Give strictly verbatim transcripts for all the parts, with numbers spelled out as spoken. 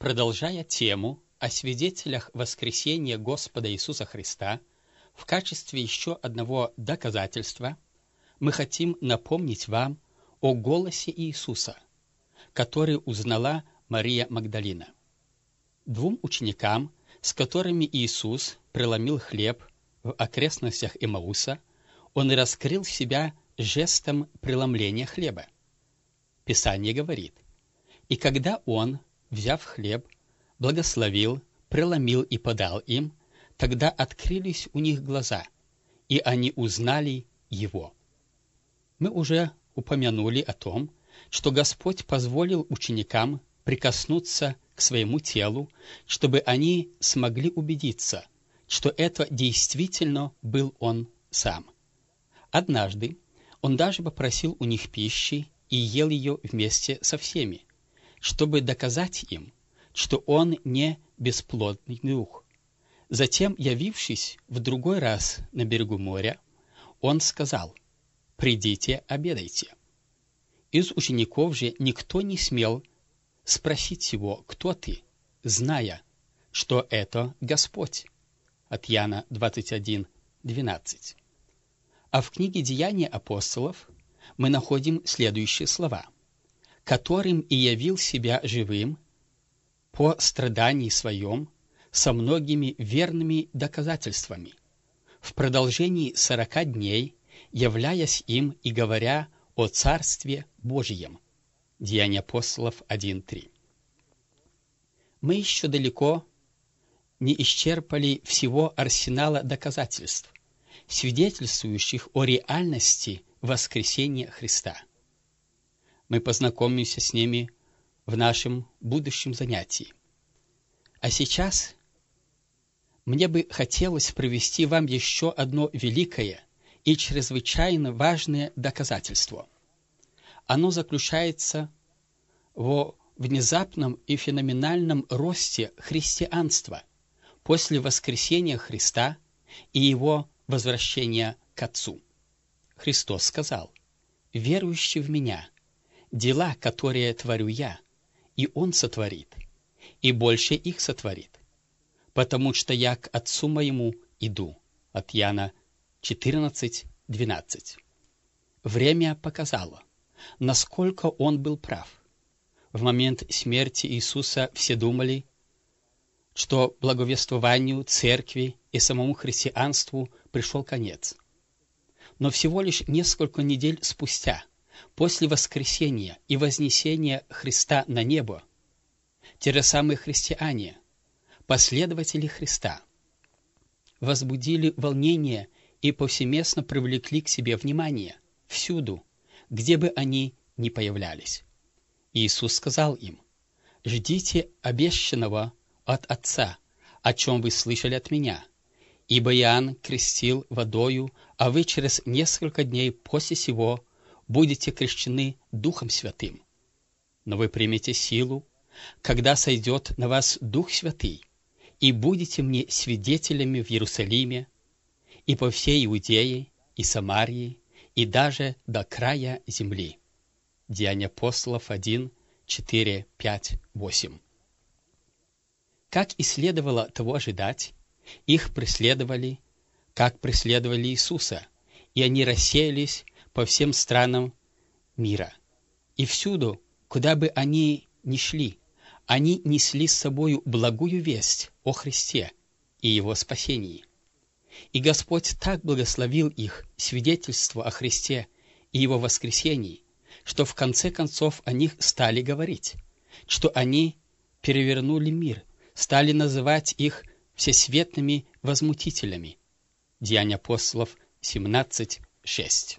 Продолжая тему о свидетелях воскресения Господа Иисуса Христа, в качестве еще одного доказательства мы хотим напомнить вам о голосе Иисуса, который узнала Мария Магдалина. Двум ученикам, с которыми Иисус преломил хлеб в окрестностях Эмауса, Он и раскрыл себя жестом преломления хлеба. Писание говорит: «И когда Он, взяв хлеб, благословил, преломил и подал им, тогда открылись у них глаза, и они узнали Его». Мы уже упомянули о том, что Господь позволил ученикам прикоснуться к своему телу, чтобы они смогли убедиться, что это действительно был Он сам. Однажды Он даже попросил у них пищи и ел ее вместе со всеми, чтобы доказать им, что Он не бесплотный дух. Затем, явившись в другой раз на берегу моря, Он сказал: «Придите, обедайте». Из учеников же никто не смел спросить Его: «Кто ты?», зная, что это Господь. От Иоанна двадцать один, двенадцать. А в книге «Деяния апостолов» мы находим следующие слова: «Которым и явил себя живым по страдании своем со многими верными доказательствами, в продолжении сорока дней, являясь им и говоря о Царстве Божьем». Деяния апостолов один, три. Мы еще далеко не исчерпали всего арсенала доказательств, свидетельствующих о реальности воскресения Христа. Мы познакомимся с ними в нашем будущем занятии. А сейчас мне бы хотелось привести вам еще одно великое и чрезвычайно важное доказательство. Оно заключается во внезапном и феноменальном росте христианства после воскресения Христа и Его возвращения к Отцу. Христос сказал: «Верующий в Меня, дела, которые творю Я, и Он сотворит, и больше их сотворит, потому что Я к Отцу Моему иду». От Иоанна четырнадцать, двенадцать. Время показало, насколько Он был прав. В момент смерти Иисуса все думали, что благовествованию Церкви и самому христианству пришел конец. Но всего лишь несколько недель спустя, после воскресения и вознесения Христа на небо, те же самые христиане, последователи Христа, возбудили волнение и повсеместно привлекли к себе внимание всюду, где бы они ни появлялись. Иисус сказал им: «Ждите обещанного от Отца, о чем вы слышали от Меня. Ибо Иоанн крестил водою, а вы через несколько дней после сего будете крещены Духом Святым. Но вы примете силу, когда сойдет на вас Дух Святый, и будете мне свидетелями в Иерусалиме, и по всей Иудее, и Самарии, и даже до края земли». Деяния апостолов один, четыре, пять, восемь. Как и следовало того ожидать, их преследовали, как преследовали Иисуса, и они рассеялись по всем странам мира. И всюду, куда бы они ни шли, они несли с собою благую весть о Христе и Его спасении. И Господь так благословил их свидетельство о Христе и Его воскресении, что в конце концов о них стали говорить, что они перевернули мир, стали называть их всесветными возмутителями. Деяния апостолов семнадцать, шесть.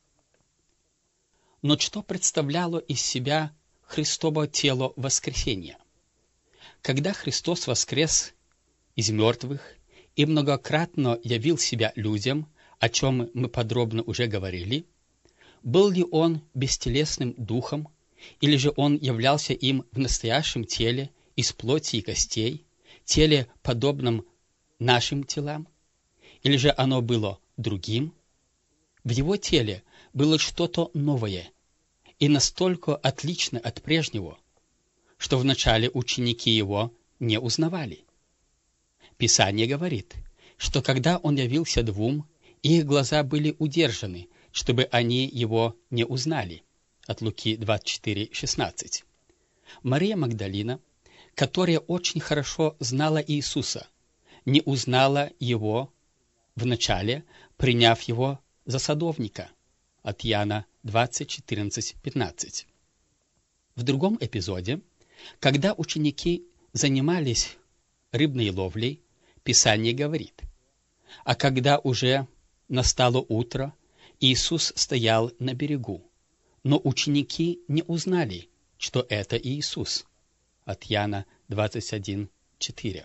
Но что представляло из себя Христово тело воскресения? Когда Христос воскрес из мертвых и многократно явил себя людям, о чем мы подробно уже говорили, был ли Он бестелесным духом, или же Он являлся им в настоящем теле из плоти и костей, теле, подобном нашим телам, или же оно было другим? В Его теле было что-то новое и настолько отлично от прежнего, что вначале ученики его не узнавали. Писание говорит, что когда он явился двум, их глаза были удержаны, чтобы они его не узнали. От Луки двадцать четыре шестнадцать. Мария Магдалина, которая очень хорошо знала Иисуса, не узнала его вначале, приняв его за садовника. От Иоанна двадцать четырнадцать пятнадцать. В другом эпизоде, когда ученики занимались рыбной ловлей, Писание говорит: «А когда уже настало утро, Иисус стоял на берегу, но ученики не узнали, что это Иисус». От Иоанна двадцать один четыре.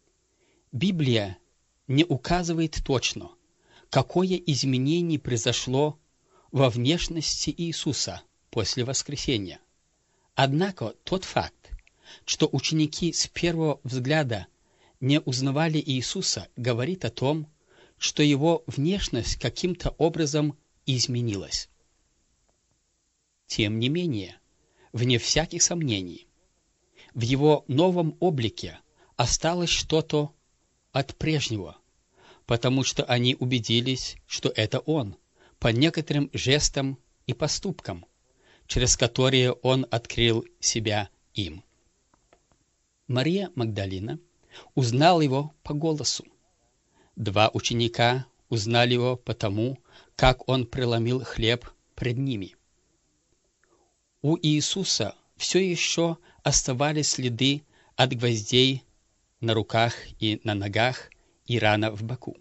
Библия не указывает точно, какое изменение произошло во внешности Иисуса после воскресения. Однако тот факт, что ученики с первого взгляда не узнавали Иисуса, говорит о том, что его внешность каким-то образом изменилась. Тем не менее, вне всяких сомнений, в его новом облике осталось что-то от прежнего, потому что они убедились, что это он, по некоторым жестам и поступкам, через которые он открыл себя им. Мария Магдалина узнала его по голосу. Два ученика узнали его по тому, как он преломил хлеб пред ними. У Иисуса все еще оставались следы от гвоздей на руках и на ногах и рана в боку.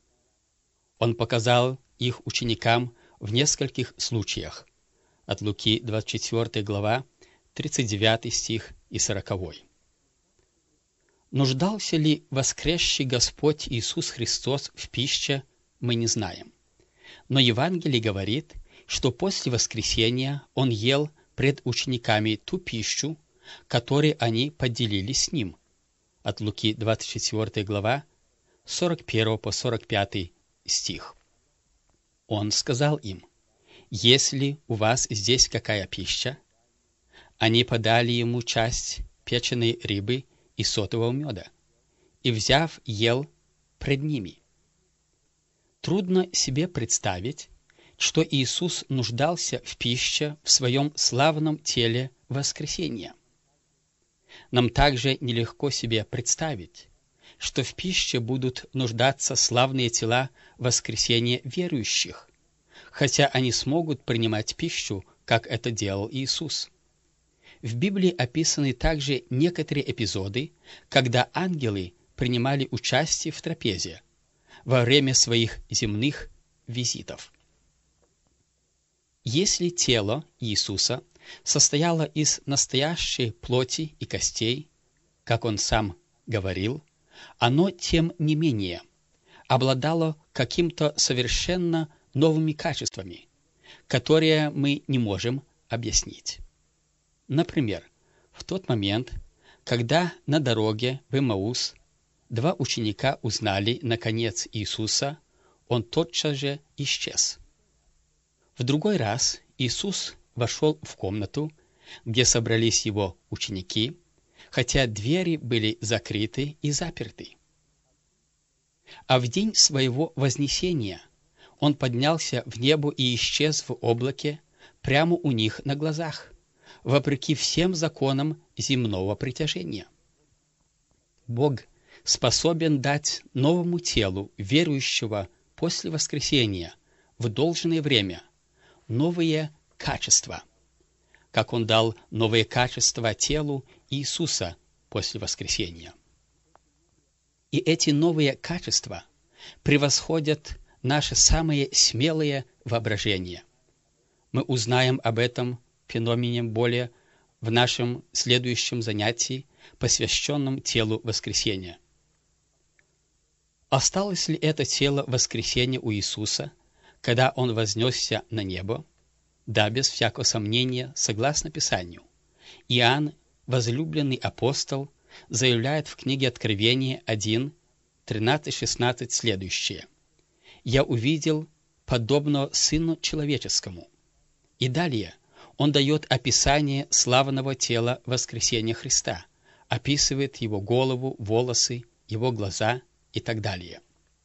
Он показал их ученикам в нескольких случаях. От Луки двадцать четвёртая глава, тридцать девятый стих и сороковой. Нуждался ли воскресший Господь Иисус Христос в пище, мы не знаем. Но Евангелие говорит, что после воскресения Он ел пред учениками ту пищу, которой они поделились с Ним. От Луки двадцать четвёртая глава, сорок первый по сорок пятый стих. Он сказал им: «Если у вас здесь какая пища?» Они подали ему часть печеной рыбы и сотового меда, и, взяв, ел пред ними. Трудно себе представить, что Иисус нуждался в пище в своем славном теле воскресения. Нам также нелегко себе представить, что в пище будут нуждаться славные тела воскресения верующих, хотя они смогут принимать пищу, как это делал Иисус. В Библии описаны также некоторые эпизоды, когда ангелы принимали участие в трапезе во время своих земных визитов. Если тело Иисуса состояло из настоящей плоти и костей, как он сам говорил, оно, тем не менее, обладало каким-то совершенно новыми качествами, которые мы не можем объяснить. Например, в тот момент, когда на дороге в Эмаус два ученика узнали, наконец, Иисуса, он тотчас же исчез. В другой раз Иисус вошел в комнату, где собрались его ученики, хотя двери были закрыты и заперты. А в день своего вознесения он поднялся в небо и исчез в облаке прямо у них на глазах, вопреки всем законам земного притяжения. Бог способен дать новому телу верующего после воскресения в должное время новые качества, как Он дал новые качества телу Иисуса после воскресения. И эти новые качества превосходят наше самое смелое воображение. Мы узнаем об этом феномене более в нашем следующем занятии, посвященном телу воскресения. Осталось ли это тело воскресения у Иисуса, когда Он вознесся на небо? Да, без всякого сомнения, согласно Писанию. Иоанн, возлюбленный апостол, заявляет в книге Откровения один, тринадцать шестнадцать следующее: «Я увидел подобно Сыну Человеческому». И далее Он дает описание славного тела воскресения Христа, описывает его голову, волосы, его глаза и так далее.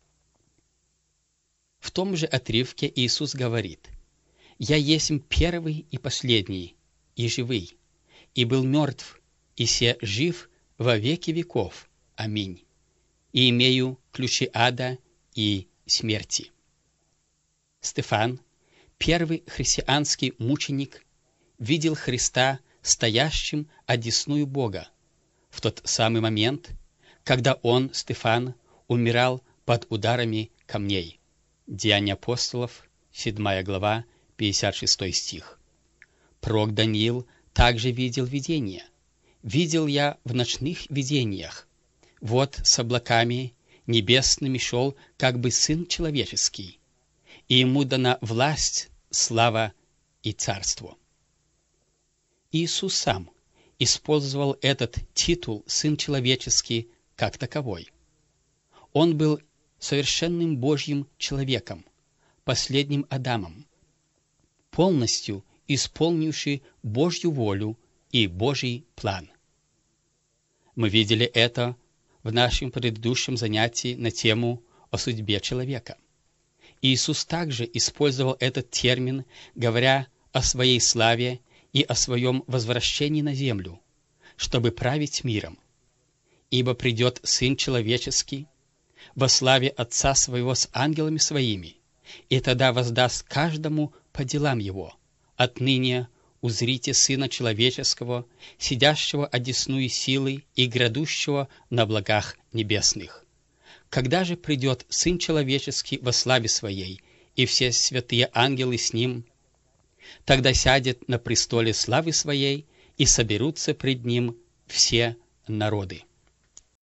В том же отрывке Иисус говорит: «Я есмь первый и последний, и живый, и был мертв, и се жив во веки веков. Аминь. И имею ключи ада и смерти». Стефан, первый христианский мученик, видел Христа стоящим одесную Бога в тот самый момент, когда он, Стефан, умирал под ударами камней. Деяния апостолов, седьмая глава, пятьдесят шестой стих. Пророк Даниил также видел видение. «Видел я в ночных видениях. Вот с облаками небесными шел как бы Сын Человеческий, и ему дана власть, слава и царство». Иисус сам использовал этот титул «Сын Человеческий» как таковой. Он был совершенным Божьим человеком, последним Адамом, полностью исполнивший Божью волю и Божий план. Мы видели это в нашем предыдущем занятии на тему о судьбе человека. Иисус также использовал этот термин, говоря о своей славе и о своем возвращении на землю, чтобы править миром. «Ибо придет Сын Человеческий во славе Отца Своего с ангелами Своими, и тогда воздаст каждому по делам Его. Отныне узрите Сына Человеческого, сидящего одесную силы и грядущего на благах небесных. Когда же придет Сын Человеческий во славе Своей, и все святые ангелы с Ним, тогда сядет на престоле славы Своей, и соберутся пред Ним все народы».